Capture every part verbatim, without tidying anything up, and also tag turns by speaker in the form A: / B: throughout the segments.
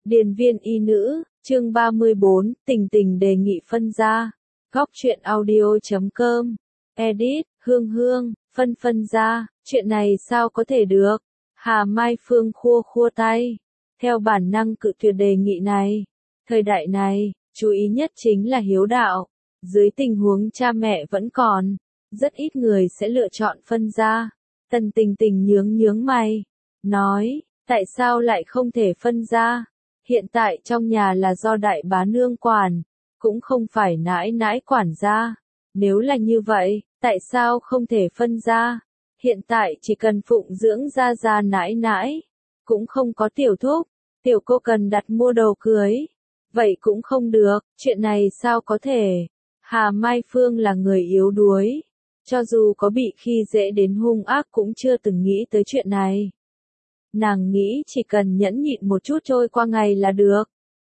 A: Điền viên y nữ, chương ba mươi bốn, Tình Tình đề nghị phân gia. Góc truyện audio chấm com. Edit, Hương Hương, phân phân gia, chuyện này sao có thể được? Hà Mai Phương khua khua tay. Theo bản năng cự tuyệt đề nghị này. Thời đại này, chú ý nhất chính là hiếu đạo. Dưới tình huống cha mẹ vẫn còn, rất ít người sẽ lựa chọn phân gia. Tần Tình Tình nhướng nhướng mày. Nói, tại sao lại không thể phân gia? Hiện tại trong nhà là do đại bá nương quản, cũng không phải nãi nãi quản gia. Nếu là như vậy, tại sao không thể phân gia? Hiện tại chỉ cần phụng dưỡng gia gia nãi nãi, cũng không có tiểu thúc, tiểu cô cần đặt mua đồ cưới. Vậy cũng không được, chuyện này sao có thể? Hà Mai Phương là người yếu đuối, cho dù có bị khi dễ đến hung ác cũng chưa từng nghĩ tới chuyện này. Nàng nghĩ chỉ cần nhẫn nhịn một chút trôi qua ngày là được.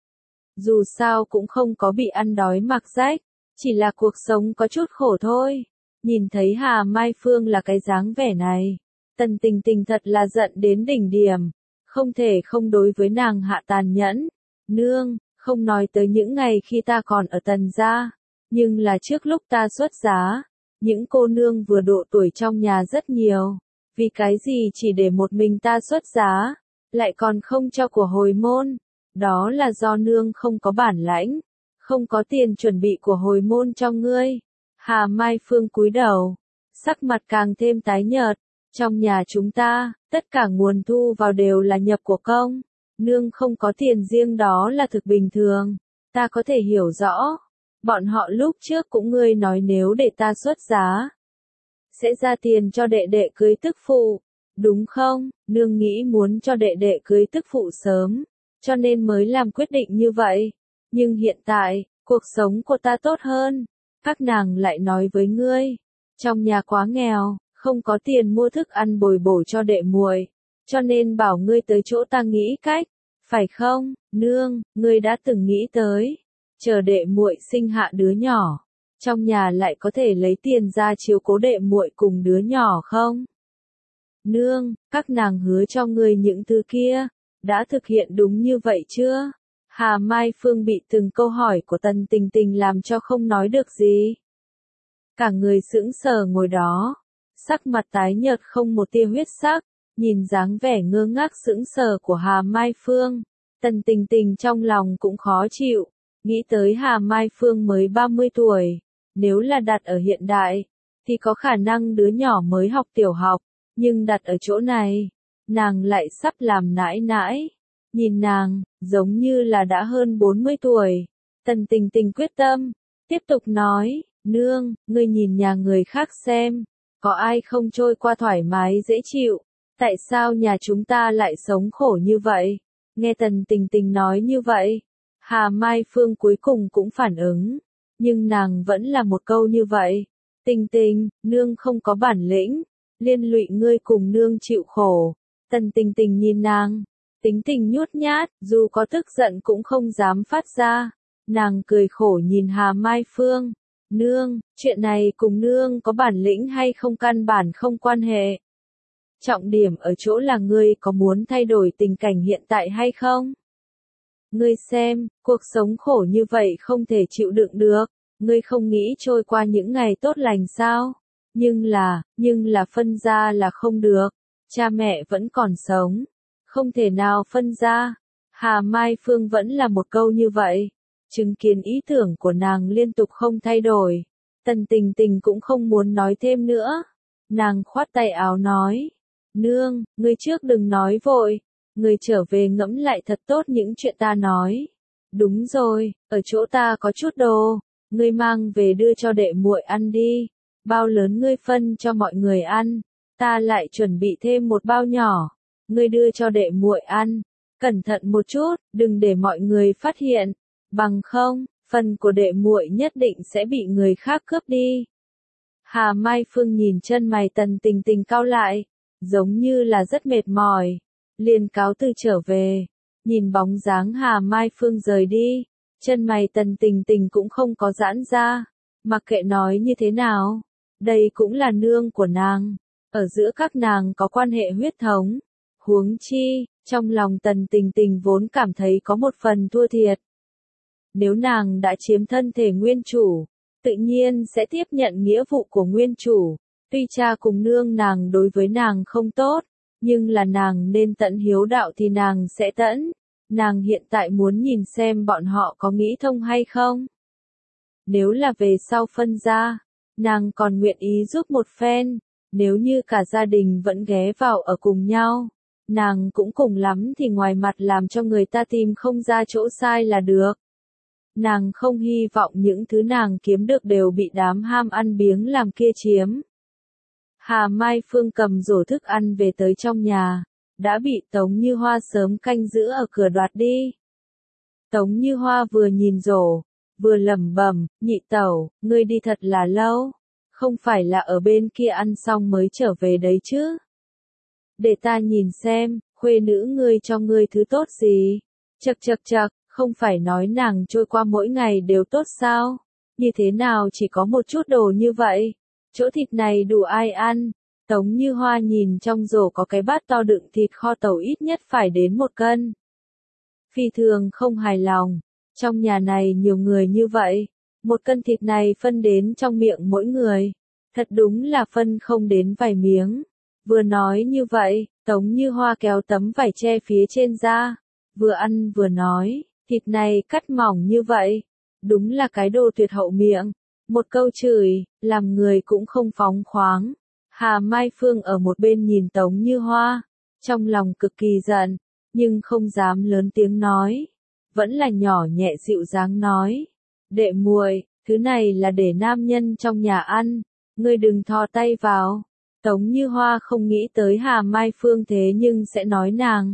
A: Dù sao cũng không có bị ăn đói mặc rách, chỉ là cuộc sống có chút khổ thôi. Nhìn thấy Hà Mai Phương là cái dáng vẻ này, Tần Tình Tình thật là giận đến đỉnh điểm, không thể không đối với nàng hạ tàn nhẫn. Nương, không nói tới những ngày khi ta còn ở Tần gia, nhưng là trước lúc ta xuất giá, những cô nương vừa độ tuổi trong nhà rất nhiều. Vì cái gì chỉ để một mình ta xuất giá, lại còn không cho của hồi môn? Đó là do nương không có bản lãnh, không có tiền chuẩn bị của hồi môn cho ngươi. Hà Mai Phương cúi đầu, sắc mặt càng thêm tái nhợt. Trong nhà chúng ta, tất cả nguồn thu vào đều là nhập của công. Nương không có tiền riêng đó là thực bình thường. Ta có thể hiểu rõ. Bọn họ lúc trước cũng ngươi nói nếu để ta xuất giá, sẽ ra tiền cho đệ đệ cưới tức phụ, đúng không? Nương nghĩ muốn cho đệ đệ cưới tức phụ sớm, cho nên mới làm quyết định như vậy. Nhưng hiện tại, cuộc sống của ta tốt hơn. Các nàng lại nói với ngươi, trong nhà quá nghèo, không có tiền mua thức ăn bồi bổ cho đệ muội, cho nên bảo ngươi tới chỗ ta nghĩ cách, phải không? Nương, ngươi đã từng nghĩ tới, chờ đệ muội sinh hạ đứa nhỏ, trong nhà lại có thể lấy tiền ra chiếu cố đệ muội cùng đứa nhỏ không? Nương, các nàng hứa cho ngươi những thứ kia, đã thực hiện đúng như vậy chưa? Hà Mai Phương bị từng câu hỏi của Tần Tình Tình làm cho không nói được gì. Cả người sững sờ ngồi đó, sắc mặt tái nhợt không một tia huyết sắc, nhìn dáng vẻ ngơ ngác sững sờ của Hà Mai Phương. Tần Tình Tình trong lòng cũng khó chịu, nghĩ tới Hà Mai Phương mới ba mươi tuổi. Nếu là đặt ở hiện đại, thì có khả năng đứa nhỏ mới học tiểu học, nhưng đặt ở chỗ này, nàng lại sắp làm nãi nãi. Nhìn nàng, giống như là đã hơn bốn mươi tuổi. Tần Tình Tình quyết tâm, tiếp tục nói, nương, ngươi nhìn nhà người khác xem, có ai không trôi qua thoải mái dễ chịu, tại sao nhà chúng ta lại sống khổ như vậy? Nghe Tần Tình Tình nói như vậy, Hà Mai Phương cuối cùng cũng phản ứng. Nhưng nàng vẫn là một câu như vậy. Tình Tình, nương không có bản lĩnh, liên lụy ngươi cùng nương chịu khổ. Tần Tình Tình nhìn nàng, tính tình nhút nhát, dù có tức giận cũng không dám phát ra. Nàng cười khổ nhìn Hà Mai Phương. Nương, chuyện này cùng nương có bản lĩnh hay không căn bản không quan hệ. Trọng điểm ở chỗ là ngươi có muốn thay đổi tình cảnh hiện tại hay không? Ngươi xem, cuộc sống khổ như vậy không thể chịu đựng được, ngươi không nghĩ trôi qua những ngày tốt lành sao? Nhưng là, nhưng là phân gia là không được, cha mẹ vẫn còn sống, không thể nào phân gia. Hà Mai Phương vẫn là một câu như vậy, chứng kiến ý tưởng của nàng liên tục không thay đổi. Tần Tình Tình cũng không muốn nói thêm nữa, nàng khoát tay áo nói, nương, ngươi trước đừng nói vội. Ngươi trở về ngẫm lại thật tốt những chuyện ta nói. Đúng rồi, ở chỗ ta có chút đồ, ngươi mang về đưa cho đệ muội ăn đi. Bao lớn ngươi phân cho mọi người ăn, ta lại chuẩn bị thêm một bao nhỏ, ngươi đưa cho đệ muội ăn. Cẩn thận một chút, đừng để mọi người phát hiện, bằng không, phần của đệ muội nhất định sẽ bị người khác cướp đi. Hà Mai Phương nhìn chân mày Tần Tình Tình cau lại, giống như là rất mệt mỏi. Liền cáo từ trở về, nhìn bóng dáng Hà Mai Phương rời đi, chân mày Tần Tình Tình cũng không có giãn ra, mặc kệ nói như thế nào, đây cũng là nương của nàng, ở giữa các nàng có quan hệ huyết thống, Huống chi, trong lòng Tần Tình Tình vốn cảm thấy có một phần thua thiệt. Nếu nàng đã chiếm thân thể nguyên chủ, tự nhiên sẽ tiếp nhận nghĩa vụ của nguyên chủ. Tuy cha cùng nương nàng đối với nàng không tốt, nhưng là nàng nên tận hiếu đạo thì nàng sẽ tận. Nàng hiện tại muốn nhìn xem bọn họ có nghĩ thông hay không. Nếu là về sau phân ra, nàng còn nguyện ý giúp một phen. Nếu như cả gia đình vẫn ghé vào ở cùng nhau, nàng cũng cùng lắm thì ngoài mặt làm cho người ta tìm không ra chỗ sai là được. Nàng không hy vọng những thứ nàng kiếm được đều bị đám ham ăn biếng làm kia chiếm. Hà Mai Phương cầm rổ thức ăn về tới trong nhà, đã bị Tống Như Hoa sớm canh giữ ở cửa đoạt đi. Tống Như Hoa vừa nhìn rổ, vừa lẩm bẩm, nhị tẩu, ngươi đi thật là lâu, không phải là ở bên kia ăn xong mới trở về đấy chứ. Để ta nhìn xem, khuê nữ ngươi cho ngươi thứ tốt gì. Chậc chậc chậc, không phải nói nàng trôi qua mỗi ngày đều tốt sao? Như thế nào chỉ có một chút đồ như vậy? Chỗ thịt này đủ ai ăn? Tống Như Hoa nhìn trong rổ có cái bát to đựng thịt kho tàu ít nhất phải đến một cân. Phi thường không hài lòng. Trong nhà này nhiều người như vậy, một cân thịt này phân đến trong miệng mỗi người. Thật đúng là phân không đến vài miếng. Vừa nói như vậy, Tống Như Hoa kéo tấm vải che phía trên ra. Vừa ăn vừa nói, thịt này cắt mỏng như vậy. Đúng là cái đồ tuyệt hậu miệng. Một câu chửi, làm người cũng không phóng khoáng. Hà Mai Phương ở một bên nhìn Tống Như Hoa, trong lòng cực kỳ giận, nhưng không dám lớn tiếng nói. Vẫn là nhỏ nhẹ dịu dàng nói. Đệ muội, thứ này là để nam nhân trong nhà ăn, ngươi đừng thò tay vào. Tống Như Hoa không nghĩ tới Hà Mai Phương thế nhưng sẽ nói nàng.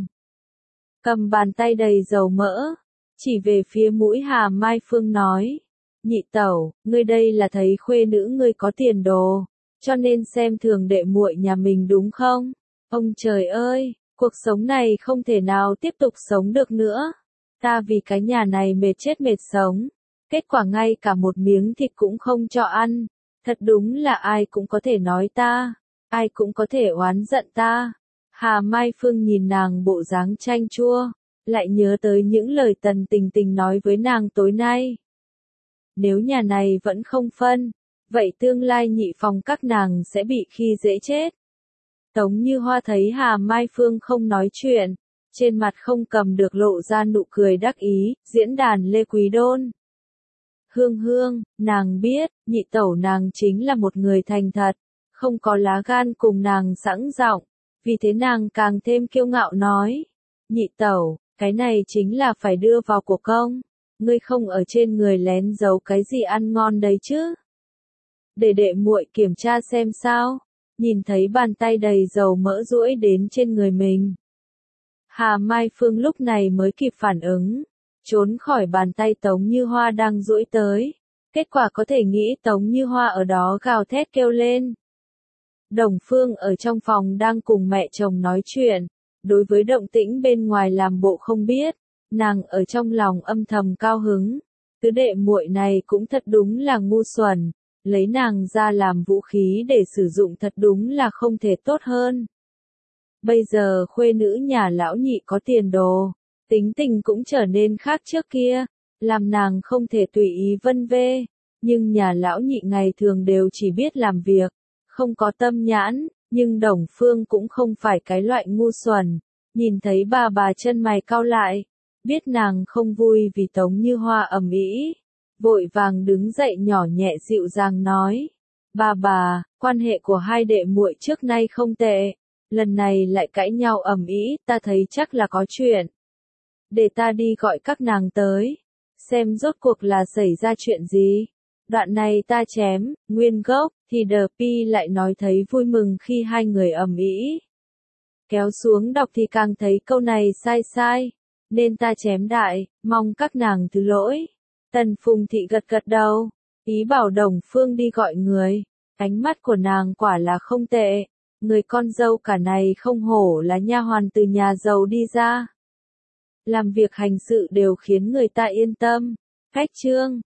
A: Cầm bàn tay đầy dầu mỡ, chỉ về phía mũi Hà Mai Phương nói. Nhị tẩu, ngươi đây là thấy khuê nữ ngươi có tiền đồ, cho nên xem thường đệ muội nhà mình đúng không? Ông trời ơi, cuộc sống này không thể nào tiếp tục sống được nữa. Ta vì cái nhà này mệt chết mệt sống, kết quả ngay cả một miếng thịt cũng không cho ăn. Thật đúng là ai cũng có thể nói ta, ai cũng có thể oán giận ta. Hà Mai Phương nhìn nàng bộ dáng chanh chua, lại nhớ tới những lời Tần Tình Tình nói với nàng tối nay. Nếu nhà này vẫn không phân, vậy tương lai nhị phòng các nàng sẽ bị khi dễ chết. Tống Như Hoa thấy Hà Mai Phương không nói chuyện, trên mặt không cầm được lộ ra nụ cười đắc ý, diễn đàn Lê Quý Đôn. Hương Hương, nàng biết, nhị tẩu nàng chính là một người thành thật, không có lá gan cùng nàng sẵn giọng, vì thế nàng càng thêm kiêu ngạo nói. Nhị tẩu, cái này chính là phải đưa vào cuộc công, ngươi không ở trên người lén giấu cái gì ăn ngon đấy chứ. Để đệ muội kiểm tra xem sao, nhìn thấy bàn tay đầy dầu mỡ duỗi đến trên người mình. Hà Mai Phương lúc này mới kịp phản ứng, trốn khỏi bàn tay Tống Như Hoa đang duỗi tới. Kết quả có thể nghĩ Tống Như Hoa ở đó gào thét kêu lên. Đồng Phương ở trong phòng đang cùng mẹ chồng nói chuyện, đối với động tĩnh bên ngoài làm bộ không biết, nàng ở trong lòng âm thầm cao hứng. Tứ đệ muội này cũng thật đúng là ngu xuẩn, lấy nàng ra làm vũ khí để sử dụng thật đúng là không thể tốt hơn. Bây giờ khuê nữ nhà lão nhị có tiền đồ, tính tình cũng trở nên khác trước kia, làm nàng không thể tùy ý vân vê, nhưng nhà lão nhị ngày thường đều chỉ biết làm việc, không có tâm nhãn, nhưng Đồng Phương cũng không phải cái loại ngu xuẩn, nhìn thấy bà bà chân mày cau lại, biết nàng không vui vì Tống Như Hoa ầm ĩ, vội vàng đứng dậy nhỏ nhẹ dịu dàng nói, bà bà, quan hệ của hai đệ muội trước nay không tệ. Lần này lại cãi nhau ầm ĩ, ta thấy chắc là có chuyện. Để ta đi gọi các nàng tới, xem rốt cuộc là xảy ra chuyện gì. Đoạn này ta chém, nguyên gốc, thì đờ pi lại nói thấy vui mừng khi hai người ầm ĩ. Kéo xuống đọc thì càng thấy câu này sai sai, nên ta chém đại, mong các nàng thứ lỗi. Tần Phùng Thị gật gật đầu, ý bảo Đồng Phương đi gọi người. Ánh mắt của nàng quả là không tệ. Người con dâu cả này không hổ là nha hoàn từ nhà giàu đi ra. Làm việc hành sự đều khiến người ta yên tâm. Cách chương